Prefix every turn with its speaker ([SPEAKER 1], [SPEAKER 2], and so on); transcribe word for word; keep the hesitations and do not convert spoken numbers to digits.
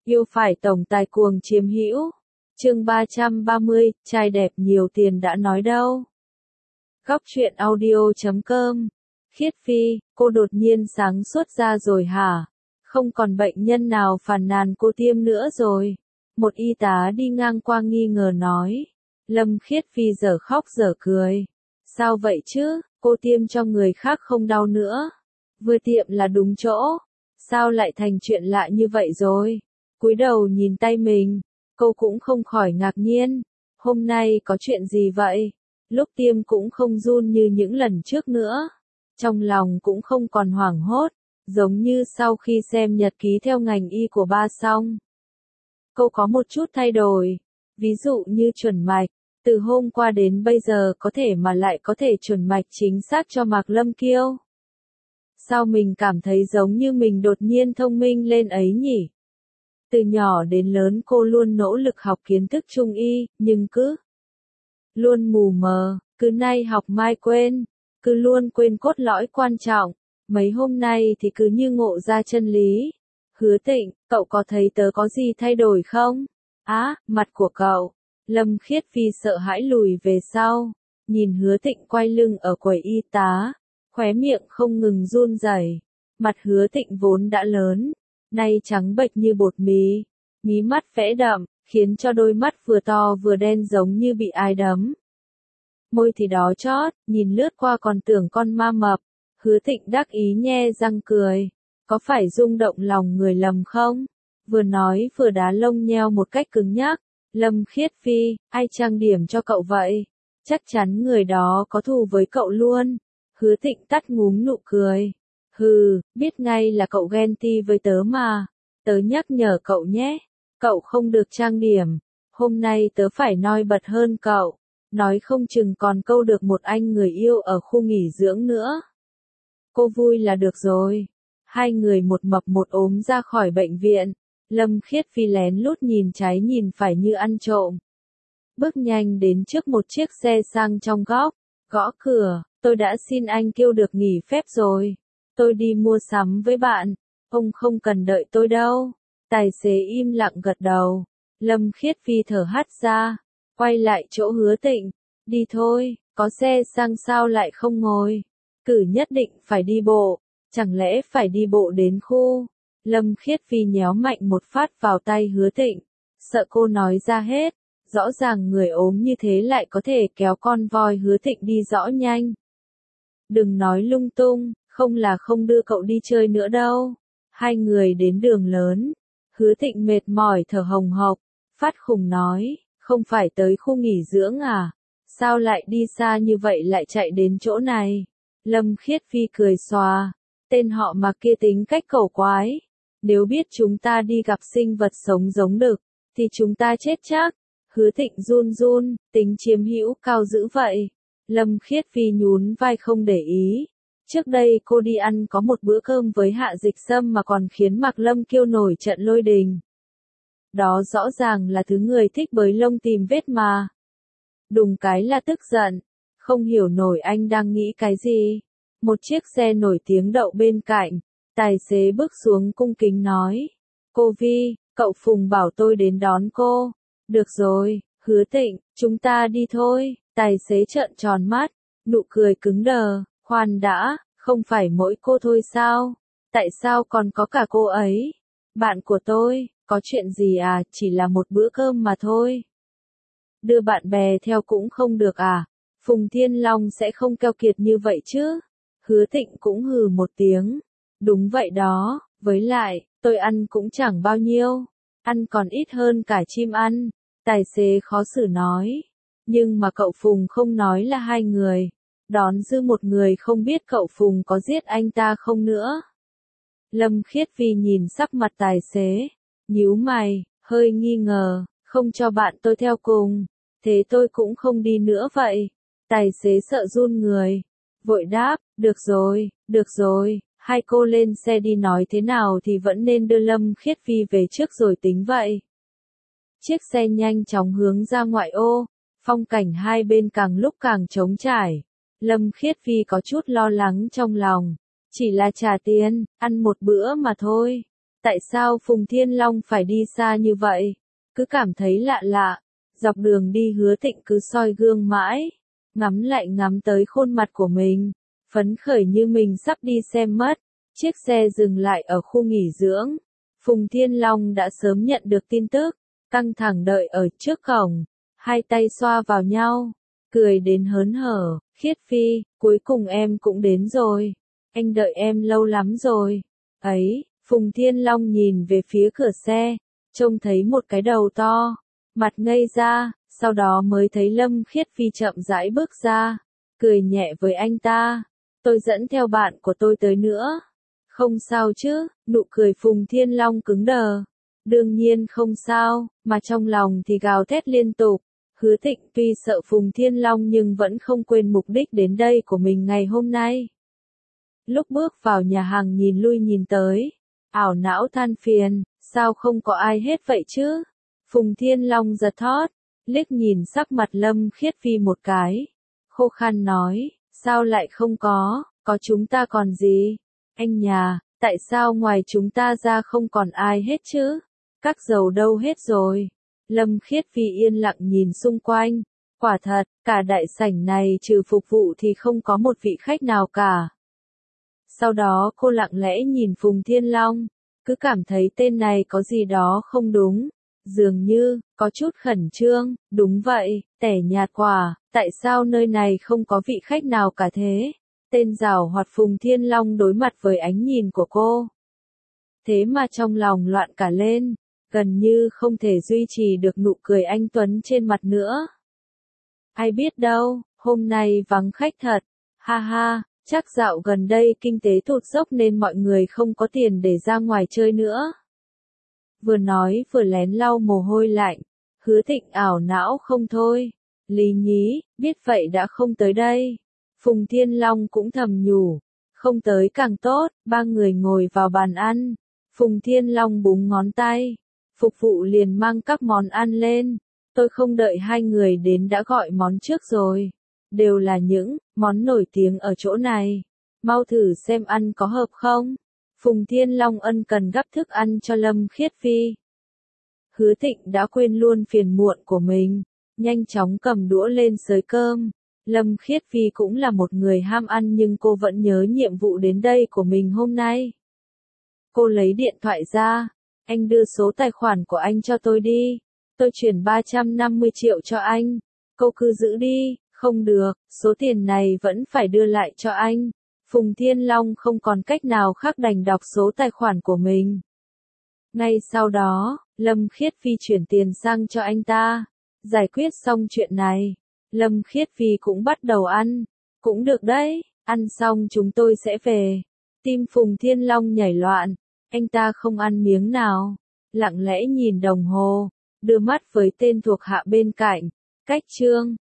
[SPEAKER 1] Yêu phải tổng tài cuồng chiếm hữu. Chương ba trăm ba mươi, trai đẹp nhiều tiền đã nói đâu. Góc truyện audio chấm com. Khiết Phi, cô đột nhiên sáng suốt ra rồi hả? Không còn bệnh nhân nào phàn nàn cô tiêm nữa rồi. Một y tá đi ngang qua nghi ngờ nói. Lâm Khiết Phi dở khóc dở cười. Sao vậy chứ, cô tiêm cho người khác không đau nữa. Vừa tiệm là đúng chỗ. Sao lại thành chuyện lạ như vậy rồi? Cúi đầu nhìn tay mình, cô cũng không khỏi ngạc nhiên. Hôm nay có chuyện gì vậy? Lúc tiêm cũng không run như những lần trước nữa. Trong lòng cũng không còn hoảng hốt, giống như sau khi xem nhật ký theo ngành y của ba xong. Cô có một chút thay đổi, ví dụ như chuẩn mạch, từ hôm qua đến bây giờ có thể mà lại có thể chuẩn mạch chính xác cho Mạc Lâm Kiêu. Sao mình cảm thấy giống như mình đột nhiên thông minh lên ấy nhỉ? Từ nhỏ đến lớn cô luôn nỗ lực học kiến thức trung y, nhưng cứ luôn mù mờ, cứ nay học mai quên, cứ luôn quên cốt lõi quan trọng. Mấy hôm nay thì cứ như ngộ ra chân lý. Hứa Tịnh, cậu có thấy tớ có gì thay đổi không? Á, à, mặt của cậu. Lâm Khiết Phi sợ hãi lùi về sau, nhìn Hứa Tịnh quay lưng ở quầy y tá, khóe miệng không ngừng run rẩy. Mặt Hứa Tịnh vốn đã lớn, nay trắng bệch như bột mì, mí mắt vẽ đậm, khiến cho đôi mắt vừa to vừa đen giống như bị ai đấm. Môi thì đỏ chót, nhìn lướt qua còn tưởng con ma mập. Hứa Tịnh đắc ý nhe răng cười, có phải rung động lòng người lầm không? Vừa nói vừa đá lông nheo một cách cứng nhắc. Lâm Khiết Phi, ai trang điểm cho cậu vậy? Chắc chắn người đó có thù với cậu luôn. Hứa Tịnh tắt ngúm nụ cười. Hừ, biết ngay là cậu ghen ti với tớ mà. Tớ nhắc nhở cậu nhé. Cậu không được trang điểm. Hôm nay tớ phải noi bật hơn cậu. Nói không chừng còn câu được một anh người yêu ở khu nghỉ dưỡng nữa. Cô vui là được rồi. Hai người một mập một ốm ra khỏi bệnh viện. Lâm Khiết Phi lén lút nhìn trái nhìn phải như ăn trộm. Bước nhanh đến trước một chiếc xe sang trong góc. Gõ cửa, tôi đã xin anh kêu được nghỉ phép rồi. Tôi đi mua sắm với bạn. Ông không cần đợi tôi đâu. Tài xế im lặng gật đầu. Lâm Khiết Phi thở hắt ra. Quay lại chỗ Hứa Tịnh. Đi thôi, có xe sang sao lại không ngồi. Cử nhất định phải đi bộ. Chẳng lẽ phải đi bộ đến khu. Lâm Khiết Phi nhéo mạnh một phát vào tay Hứa Tịnh. Sợ cô nói ra hết. Rõ ràng người ốm như thế lại có thể kéo con voi. Hứa Tịnh đi rõ nhanh. Đừng nói lung tung, không là không đưa cậu đi chơi nữa đâu. Hai người đến đường lớn. Hứa Tịnh mệt mỏi thở hồng hộc. Phát khùng nói, không phải tới khu nghỉ dưỡng à? Sao lại đi xa như vậy lại chạy đến chỗ này? Lâm Khiết Phi cười xòa. Tên họ mà kia tính cách cẩu quái. Nếu biết chúng ta đi gặp sinh vật sống giống đực, thì chúng ta chết chắc. Hứa Tịnh run run, tính chiếm hữu cao dữ vậy. Lâm Khiết Phi nhún vai không để ý. Trước đây cô đi ăn có một bữa cơm với Hạ Dịch Sâm mà còn khiến Mạc Lâm Kiêu nổi trận lôi đình. Đó rõ ràng là thứ người thích bới lông tìm vết mà. Đùng cái là tức giận. Không hiểu nổi anh đang nghĩ cái gì. Một chiếc xe nổi tiếng đậu bên cạnh. Tài xế bước xuống cung kính nói. Cô Vi, cậu Phùng bảo tôi đến đón cô. Được rồi, Hứa Tịnh, chúng ta đi thôi. Tài xế trợn tròn mắt. Nụ cười cứng đờ. Khoan đã, không phải mỗi cô thôi sao? Tại sao còn có cả cô ấy? Bạn của tôi, có chuyện gì à, chỉ là một bữa cơm mà thôi. Đưa bạn bè theo cũng không được à? Phùng Thiên Long sẽ không keo kiệt như vậy chứ? Hứa Tịnh cũng hừ một tiếng. Đúng vậy đó, với lại, tôi ăn cũng chẳng bao nhiêu. Ăn còn ít hơn cả chim ăn. Tài xế khó xử nói. Nhưng mà cậu Phùng không nói là hai người. Đón dư một người không biết cậu Phùng có giết anh ta không nữa. Lâm Khiết Phi nhìn sắc mặt tài xế. Nhíu mày, hơi nghi ngờ. Không cho bạn tôi theo cùng. Thế tôi cũng không đi nữa vậy. Tài xế sợ run người. Vội đáp, được rồi, được rồi. Hai cô lên xe đi, nói thế nào thì vẫn nên đưa Lâm Khiết Phi về trước rồi tính vậy. Chiếc xe nhanh chóng hướng ra ngoại ô. Phong cảnh hai bên càng lúc càng trống trải. Lâm Khiết Phi có chút lo lắng trong lòng. Chỉ là trả tiền, ăn một bữa mà thôi. Tại sao Phùng Thiên Long phải đi xa như vậy? Cứ cảm thấy lạ lạ. Dọc đường đi Hứa Thịnh cứ soi gương mãi. Ngắm lại ngắm tới khuôn mặt của mình. Phấn khởi như mình sắp đi xem mất. Chiếc xe dừng lại ở khu nghỉ dưỡng. Phùng Thiên Long đã sớm nhận được tin tức. Căng thẳng đợi ở trước cổng. Hai tay xoa vào nhau. Cười đến hớn hở. Khiết Phi, cuối cùng em cũng đến rồi. Anh đợi em lâu lắm rồi. Ấy, Phùng Thiên Long nhìn về phía cửa xe. Trông thấy một cái đầu to. Mặt ngây ra, sau đó mới thấy Lâm Khiết Phi chậm rãi bước ra. Cười nhẹ với anh ta. Tôi dẫn theo bạn của tôi tới nữa. Không sao chứ, nụ cười Phùng Thiên Long cứng đờ. Đương nhiên không sao, mà trong lòng thì gào thét liên tục. Hứa Thịnh tuy sợ Phùng Thiên Long nhưng vẫn không quên mục đích đến đây của mình ngày hôm nay. Lúc bước vào nhà hàng nhìn lui nhìn tới, ảo não than phiền, sao không có ai hết vậy chứ? Phùng Thiên Long giật thót, liếc nhìn sắc mặt Lâm Khiết Phi một cái. Khô khan nói, sao lại không có, có chúng ta còn gì? Anh nhà, tại sao ngoài chúng ta ra không còn ai hết chứ? Các dầu đâu hết rồi? Lâm Khiết Phi yên lặng nhìn xung quanh. Quả thật, cả đại sảnh này trừ phục vụ thì không có một vị khách nào cả. Sau đó cô lặng lẽ nhìn Phùng Thiên Long, cứ cảm thấy tên này có gì đó không đúng. Dường như, có chút khẩn trương, đúng vậy, tẻ nhạt quả, tại sao nơi này không có vị khách nào cả thế? Tên giảo hoạt Phùng Thiên Long đối mặt với ánh nhìn của cô. Thế mà trong lòng loạn cả lên, gần như không thể duy trì được nụ cười anh tuấn trên mặt nữa. Ai biết đâu, hôm nay vắng khách thật, ha ha, chắc dạo gần đây kinh tế tụt dốc nên mọi người không có tiền để ra ngoài chơi nữa. Vừa nói vừa lén lau mồ hôi lạnh, Hứa Thịnh ảo não không thôi. Lý nhí, biết vậy đã không tới đây. Phùng Thiên Long cũng thầm nhủ, không tới càng tốt. Ba người ngồi vào bàn ăn. Phùng Thiên Long búng ngón tay, phục vụ liền mang các món ăn lên. Tôi không đợi hai người đến đã gọi món trước rồi. Đều là những món nổi tiếng ở chỗ này. Mau thử xem ăn có hợp không. Phùng Thiên Long ân cần gắp thức ăn cho Lâm Khiết Phi. Hứa Thịnh đã quên luôn phiền muộn của mình, nhanh chóng cầm đũa lên xới cơm. Lâm Khiết Phi cũng là một người ham ăn nhưng cô vẫn nhớ nhiệm vụ đến đây của mình hôm nay. Cô lấy điện thoại ra, anh đưa số tài khoản của anh cho tôi đi. Tôi chuyển ba trăm năm mươi triệu cho anh. Cô cứ giữ đi, không được, số tiền này vẫn phải đưa lại cho anh. Phùng Thiên Long không còn cách nào khác đành đọc số tài khoản của mình. Ngay sau đó, Lâm Khiết Phi chuyển tiền sang cho anh ta. Giải quyết xong chuyện này, Lâm Khiết Phi cũng bắt đầu ăn. Cũng được đấy, ăn xong chúng tôi sẽ về. Tim Phùng Thiên Long nhảy loạn, anh ta không ăn miếng nào. Lặng lẽ nhìn đồng hồ, đưa mắt với tên thuộc hạ bên cạnh. Cách chương